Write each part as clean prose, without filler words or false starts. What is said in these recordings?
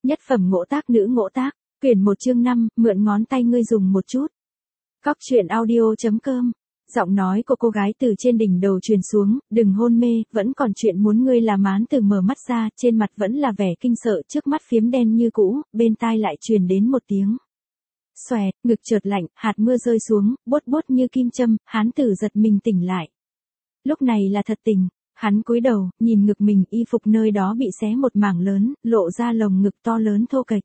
Nhất phẩm ngỗ tác nữ ngỗ tác, quyển 1 chương 5, mượn ngón tay ngươi dùng một chút. Cóc truyện audio.com. Giọng nói của cô gái từ trên đỉnh đầu truyền xuống, đừng hôn mê, vẫn còn chuyện muốn ngươi làm án. Từ mở mắt ra, trên mặt vẫn là vẻ kinh sợ, trước mắt phiếm đen như cũ, bên tai lại truyền đến một tiếng xoẹt, ngực chợt lạnh, hạt mưa rơi xuống, bốt bốt như kim châm, hán tử giật mình tỉnh lại. Lúc này là thật tình, hắn cúi đầu, nhìn ngực mình, y phục nơi đó bị xé một mảng lớn, lộ ra lồng ngực to lớn thô kệch.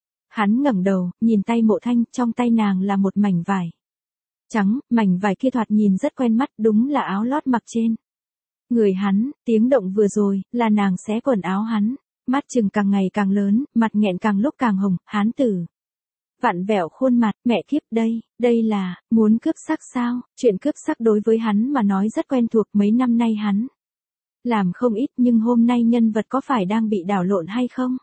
Hắn ngẩng đầu, nhìn tay Mộ Thanh, trong tay nàng là một mảnh vải trắng, mảnh vải kia thoạt nhìn rất quen mắt, đúng là áo lót mặc trên người hắn. Tiếng động vừa rồi, là nàng xé quần áo hắn. Mắt chừng càng ngày càng lớn, mặt nghẹn càng lúc càng hồng, hán tử vặn vẹo khuôn mặt, mẹ kiếp, đây là, muốn cướp sắc sao? Chuyện cướp sắc đối với hắn mà nói rất quen thuộc, mấy năm nay hắn làm không ít, nhưng hôm nay nhân vật có phải đang bị đảo lộn hay không?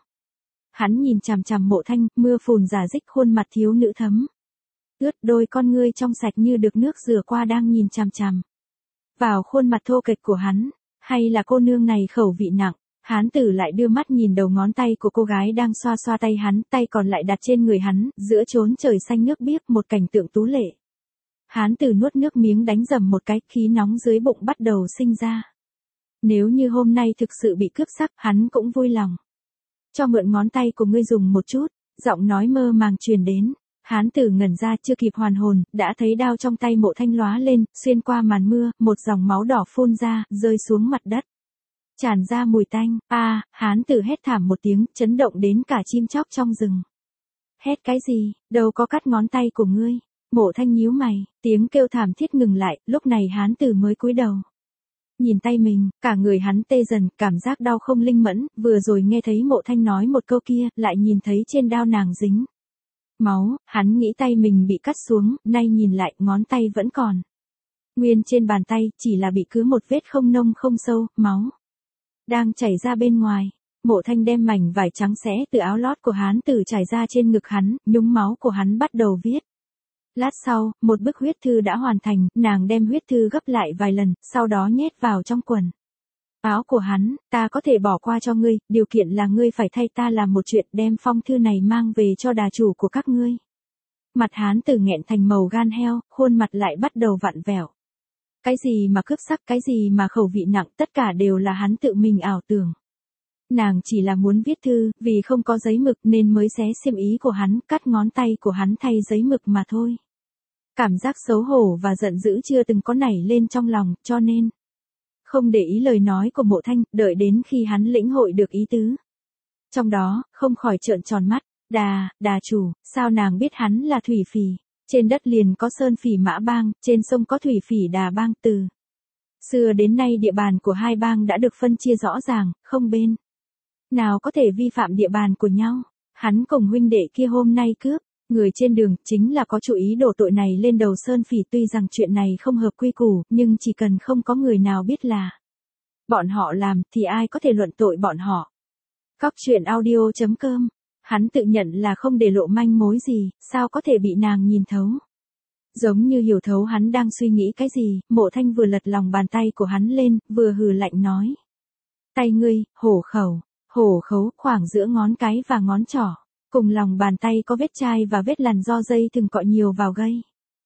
Hắn nhìn chằm chằm Mộ Thanh, mưa phùn rả rích, khuôn mặt thiếu nữ thấm ướt, đôi con ngươi trong sạch như được nước rửa qua đang nhìn chằm chằm vào khuôn mặt thô kệch của hắn. Hay là cô nương này khẩu vị nặng? Hán tử lại đưa mắt nhìn đầu ngón tay của cô gái đang xoa xoa tay hắn, tay còn lại đặt trên người hắn, giữa chốn trời xanh nước biếc, một cảnh tượng tú lệ. Hán tử nuốt nước miếng đánh dầm một cái, khí nóng dưới bụng bắt đầu sinh ra. Nếu như hôm nay thực sự bị cướp sắc, hắn cũng vui lòng. Cho mượn ngón tay của ngươi dùng một chút, giọng nói mơ màng truyền đến. Hán tử ngẩn ra, chưa kịp hoàn hồn, đã thấy đao trong tay Mộ Thanh lóa lên, xuyên qua màn mưa, một dòng máu đỏ phun ra, rơi xuống mặt đất. Tràn ra mùi tanh. Hán tử hét thảm một tiếng, chấn động đến cả chim chóc trong rừng. Hét cái gì, đâu có cắt ngón tay của ngươi. Mộ Thanh nhíu mày, tiếng kêu thảm thiết ngừng lại, lúc này hán tử mới cúi đầu. Nhìn tay mình, cả người hắn tê dần, cảm giác đau không linh mẫn, vừa rồi nghe thấy Mộ Thanh nói một câu kia, lại nhìn thấy trên đao nàng dính máu, hắn nghĩ tay mình bị cắt xuống, nay nhìn lại, ngón tay vẫn còn nguyên trên bàn tay, chỉ là bị cứ một vết không nông không sâu, máu đang chảy ra bên ngoài. Mộ Thanh đem mảnh vải trắng xé từ áo lót của hán tử trải ra trên ngực hắn, nhúng máu của hắn bắt đầu viết. Lát sau, một bức huyết thư đã hoàn thành, nàng đem huyết thư gấp lại vài lần, sau đó nhét vào trong quần áo của hắn. Ta có thể bỏ qua cho ngươi, điều kiện là ngươi phải thay ta làm một chuyện, đem phong thư này mang về cho đà chủ của các ngươi. Mặt hán tử nghẹn thành màu gan heo, khuôn mặt lại bắt đầu vặn vẹo. Cái gì mà cướp sắc, cái gì mà khẩu vị nặng, tất cả đều là hắn tự mình ảo tưởng. Nàng chỉ là muốn viết thư, vì không có giấy mực nên mới xé xiêm ý của hắn, cắt ngón tay của hắn thay giấy mực mà thôi. Cảm giác xấu hổ và giận dữ chưa từng có nảy lên trong lòng, cho nên không để ý lời nói của Mộ Thanh, đợi đến khi hắn lĩnh hội được ý tứ trong đó, không khỏi trợn tròn mắt. Đà chủ, sao nàng biết hắn là thủy phỉ? Trên đất liền có sơn phỉ Mã Bang, trên sông có thủy phỉ Đà Bang. Từ xưa đến nay địa bàn của hai bang đã được phân chia rõ ràng, không bên nào có thể vi phạm địa bàn của nhau. Hắn cùng huynh đệ kia hôm nay cướp người trên đường, chính là có chủ ý đổ tội này lên đầu sơn phỉ. Tuy rằng chuyện này không hợp quy củ, nhưng chỉ cần không có người nào biết là bọn họ làm, thì ai có thể luận tội bọn họ. Cóc truyện audio.com. Hắn tự nhận là không để lộ manh mối gì, sao có thể bị nàng nhìn thấu. Giống như hiểu thấu hắn đang suy nghĩ cái gì, Mộ Thanh vừa lật lòng bàn tay của hắn lên, vừa hừ lạnh nói. Tay ngươi, hổ khấu, khoảng giữa ngón cái và ngón trỏ. Cùng lòng bàn tay có vết chai và vết lằn do dây thừng cọ nhiều vào gây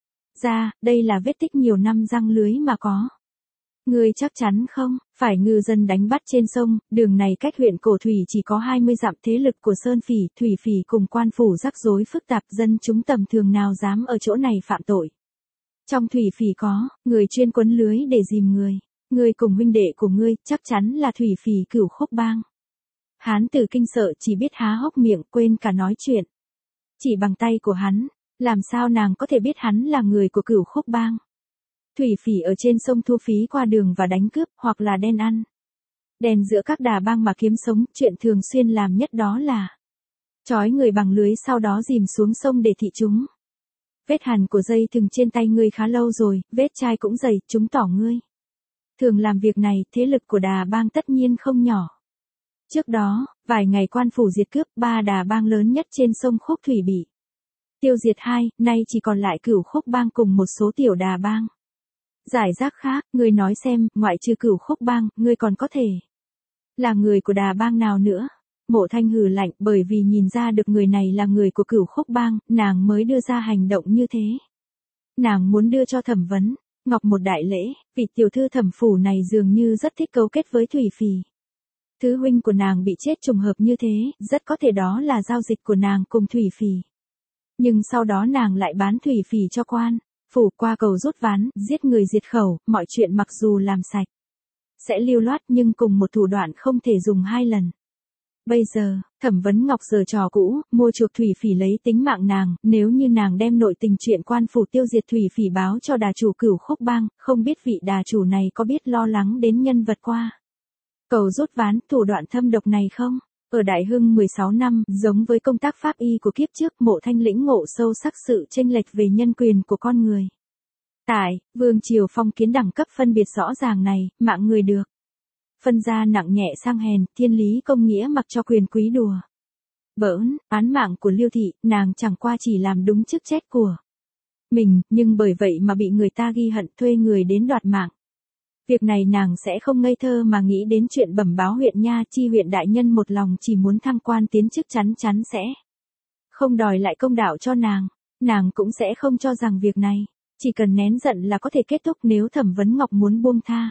ra, đây là vết tích nhiều năm răng lưới mà có. Ngươi chắc chắn không? Phải ngư dân đánh bắt trên sông, đường này cách huyện Cổ Thủy chỉ có 20 dặm. Thế lực của sơn phỉ, thủy phỉ cùng quan phủ rắc rối phức tạp, dân chúng tầm thường nào dám ở chỗ này phạm tội. Trong thủy phỉ có người chuyên quấn lưới để dìm người. Ngươi cùng huynh đệ của ngươi chắc chắn là thủy phỉ Cửu Khúc Bang. Hán tử kinh sợ chỉ biết há hốc miệng, quên cả nói chuyện. Chỉ bằng tay của hắn, làm sao nàng có thể biết hắn là người của Cửu Khúc Bang? Thủy phỉ ở trên sông thu phí qua đường và đánh cướp, hoặc là đen ăn đen giữa các đà bang mà kiếm sống. Chuyện thường xuyên làm nhất đó là trói người bằng lưới, sau đó dìm xuống sông để thị chúng. Vết hằn của dây thừng trên tay ngươi khá lâu rồi, vết chai cũng dày, chứng tỏ ngươi thường làm việc này. Thế lực của đà bang tất nhiên không nhỏ. Trước đó, vài ngày quan phủ diệt cướp, 3 đà bang lớn nhất trên sông Khúc Thủy bị tiêu diệt. Nay chỉ còn lại Cửu Khúc Bang cùng một số tiểu đà bang giải rác khác. Ngươi nói xem, ngoại trừ Cửu Khúc Bang, ngươi còn có thể là người của đà bang nào nữa? Mộ Thanh hừ lạnh, bởi vì nhìn ra được người này là người của Cửu Khúc Bang, nàng mới đưa ra hành động như thế. Nàng muốn đưa cho Thẩm Vấn Ngọc một đại lễ, vị tiểu thư Thẩm phủ này dường như rất thích cấu kết với Thủy Phỉ. Thứ huynh của nàng bị chết trùng hợp như thế, rất có thể đó là giao dịch của nàng cùng Thủy Phỉ. Nhưng sau đó nàng lại bán Thủy Phỉ cho quan phủ qua cầu rút ván, giết người diệt khẩu, mọi chuyện mặc dù làm sạch sẽ lưu loát nhưng cùng một thủ đoạn không thể dùng hai lần. Bây giờ, Thẩm Vấn Ngọc giở trò cũ, mua chuộc Thủy Phỉ lấy tính mạng nàng, nếu như nàng đem nội tình chuyện quan phủ tiêu diệt Thủy Phỉ báo cho đà chủ Cửu Khúc Bang, không biết vị đà chủ này có biết lo lắng đến nhân vật qua cầu rút ván, thủ đoạn thâm độc này không? Ở Đại Hưng 16 năm, giống với công tác pháp y của kiếp trước, Mộ Thanh lĩnh ngộ sâu sắc sự chênh lệch về nhân quyền của con người. Tại Vương triều phong kiến đẳng cấp phân biệt rõ ràng này, mạng người được phân ra nặng nhẹ sang hèn, thiên lý công nghĩa mặc cho quyền quý đùa bỡn, án mạng của Liêu thị, nàng chẳng qua chỉ làm đúng chức trách của mình, nhưng bởi vậy mà bị người ta ghi hận, thuê người đến đoạt mạng. Việc này nàng sẽ không ngây thơ mà nghĩ đến chuyện bẩm báo huyện nha, chi huyện đại nhân một lòng chỉ muốn thăng quan tiến chức, chắn chắn sẽ không đòi lại công đạo cho nàng cũng sẽ không cho rằng việc này chỉ cần nén giận là có thể kết thúc. Nếu Thẩm Vấn Ngọc muốn buông tha,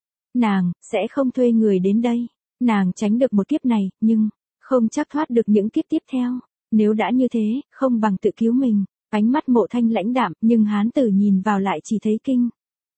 nàng sẽ không thuê người đến đây. Nàng tránh được một kiếp này, nhưng không chắc thoát được những kiếp tiếp theo. Nếu đã như thế, không bằng tự cứu mình. Ánh mắt Mộ Thanh lãnh đạm, nhưng hán tử nhìn vào lại chỉ thấy kinh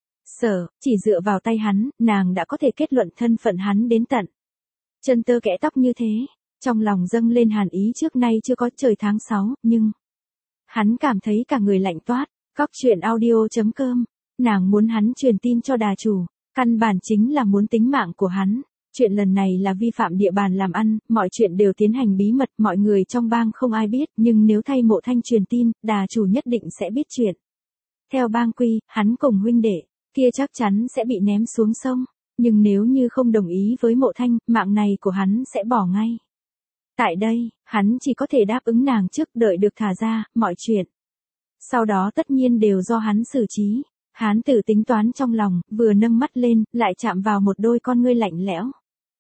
sở, chỉ dựa vào tay hắn, nàng đã có thể kết luận thân phận hắn đến tận chân tơ kẽ tóc như thế. Trong lòng dâng lên hàn ý trước nay chưa có. Trời tháng 6, nhưng hắn cảm thấy cả người lạnh toát. Cóc truyện audio.com, nàng muốn hắn truyền tin cho đà chủ, căn bản chính là muốn tính mạng của hắn. Chuyện lần này là vi phạm địa bàn làm ăn, mọi chuyện đều tiến hành bí mật, mọi người trong bang không ai biết, nhưng nếu thay Mộ Thanh truyền tin, đà chủ nhất định sẽ biết chuyện. Theo bang quy, hắn cùng huynh đệ kia chắc chắn sẽ bị ném xuống sông, nhưng nếu như không đồng ý với Mộ Thanh, mạng này của hắn sẽ bỏ ngay. Tại đây, hắn chỉ có thể đáp ứng nàng trước, đợi được thả ra, mọi chuyện sau đó tất nhiên đều do hắn xử trí. Hán tử tính toán trong lòng, vừa nâng mắt lên, lại chạm vào một đôi con ngươi lạnh lẽo.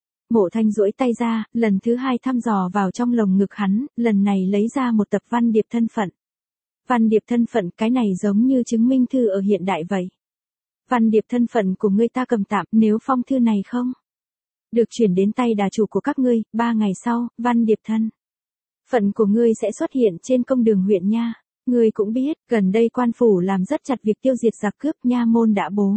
Mộ Thanh duỗi tay ra, lần thứ hai thăm dò vào trong lồng ngực hắn, lần này lấy ra một tập văn điệp thân phận. Văn điệp thân phận, cái này giống như chứng minh thư ở hiện đại vậy. Văn điệp thân phận của ngươi ta cầm tạm, nếu phong thư này không được chuyển đến tay đà chủ của các ngươi, 3 ngày sau, văn điệp thân phận của ngươi sẽ xuất hiện trên công đường huyện nha. Ngươi cũng biết, gần đây quan phủ làm rất chặt việc tiêu diệt giặc cướp, nha môn đã bố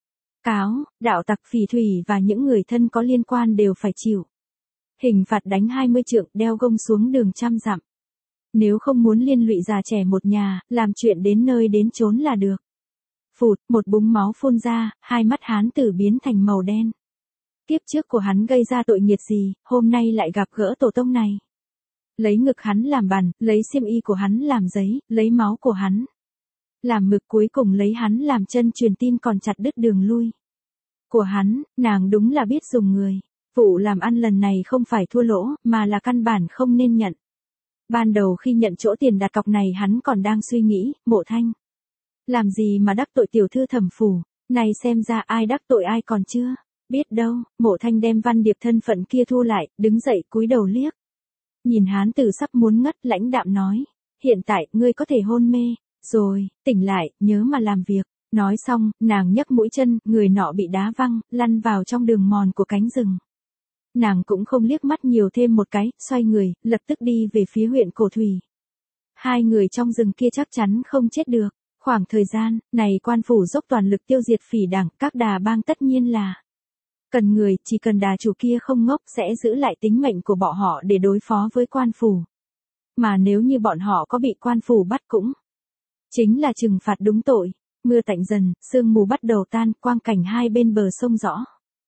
cáo, đạo tặc Phỉ Thủy và những người thân có liên quan đều phải chịu hình phạt đánh 20 trượng, đeo gông xuống đường trăm dặm. Nếu không muốn liên lụy già trẻ một nhà, làm chuyện đến nơi đến chốn là được. Phụt, một búng máu phun ra, hai mắt hán tử biến thành màu đen. Kiếp trước của hắn gây ra tội nghiệt gì, hôm nay lại gặp gỡ tổ tông này. Lấy ngực hắn làm bàn, lấy xiêm y của hắn làm giấy, lấy máu của hắn làm mực, cuối cùng lấy hắn làm chân truyền tin, còn chặt đứt đường lui của hắn. Nàng đúng là biết dùng người. Vụ làm ăn lần này không phải thua lỗ, mà là căn bản không nên nhận. Ban đầu khi nhận chỗ tiền đặt cọc này hắn còn đang suy nghĩ, Mộ Thanh làm gì mà đắc tội tiểu thư Thẩm phủ, này xem ra ai đắc tội ai còn chưa biết đâu. Mộ Thanh đem văn điệp thân phận kia thu lại, đứng dậy cúi đầu liếc nhìn hán tử sắp muốn ngất, lãnh đạm nói, hiện tại ngươi có thể hôn mê rồi, tỉnh lại, nhớ mà làm việc. Nói xong, nàng nhấc mũi chân, người nọ bị đá văng, lăn vào trong đường mòn của cánh rừng. Nàng cũng không liếc mắt nhiều thêm một cái, xoay người, lập tức đi về phía huyện Cổ Thủy. Hai người trong rừng kia chắc chắn không chết được. Khoảng thời gian này quan phủ dốc toàn lực tiêu diệt phỉ đảng, các đà bang tất nhiên là cần người, chỉ cần đà chủ kia không ngốc sẽ giữ lại tính mệnh của bọn họ để đối phó với quan phủ. Mà nếu như bọn họ có bị quan phủ bắt cũng chính là trừng phạt đúng tội. Mưa tạnh dần, sương mù bắt đầu tan, quang cảnh hai bên bờ sông rõ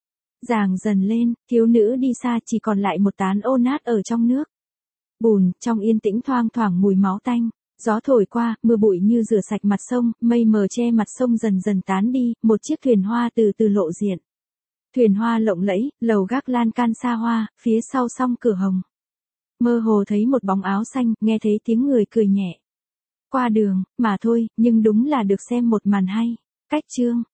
ràng dần lên, thiếu nữ đi xa, chỉ còn lại một tán ô nát ở trong nước bùn, trong yên tĩnh thoang thoảng mùi máu tanh. Gió thổi qua, mưa bụi như rửa sạch mặt sông, mây mờ che mặt sông dần dần tán đi, một chiếc thuyền hoa từ từ lộ diện. Thuyền hoa lộng lẫy, lầu gác lan can xa hoa, phía sau song cửa hồng. Mơ hồ thấy một bóng áo xanh, nghe thấy tiếng người cười nhẹ qua đường, mà thôi, nhưng đúng là được xem một màn hay. Cách chương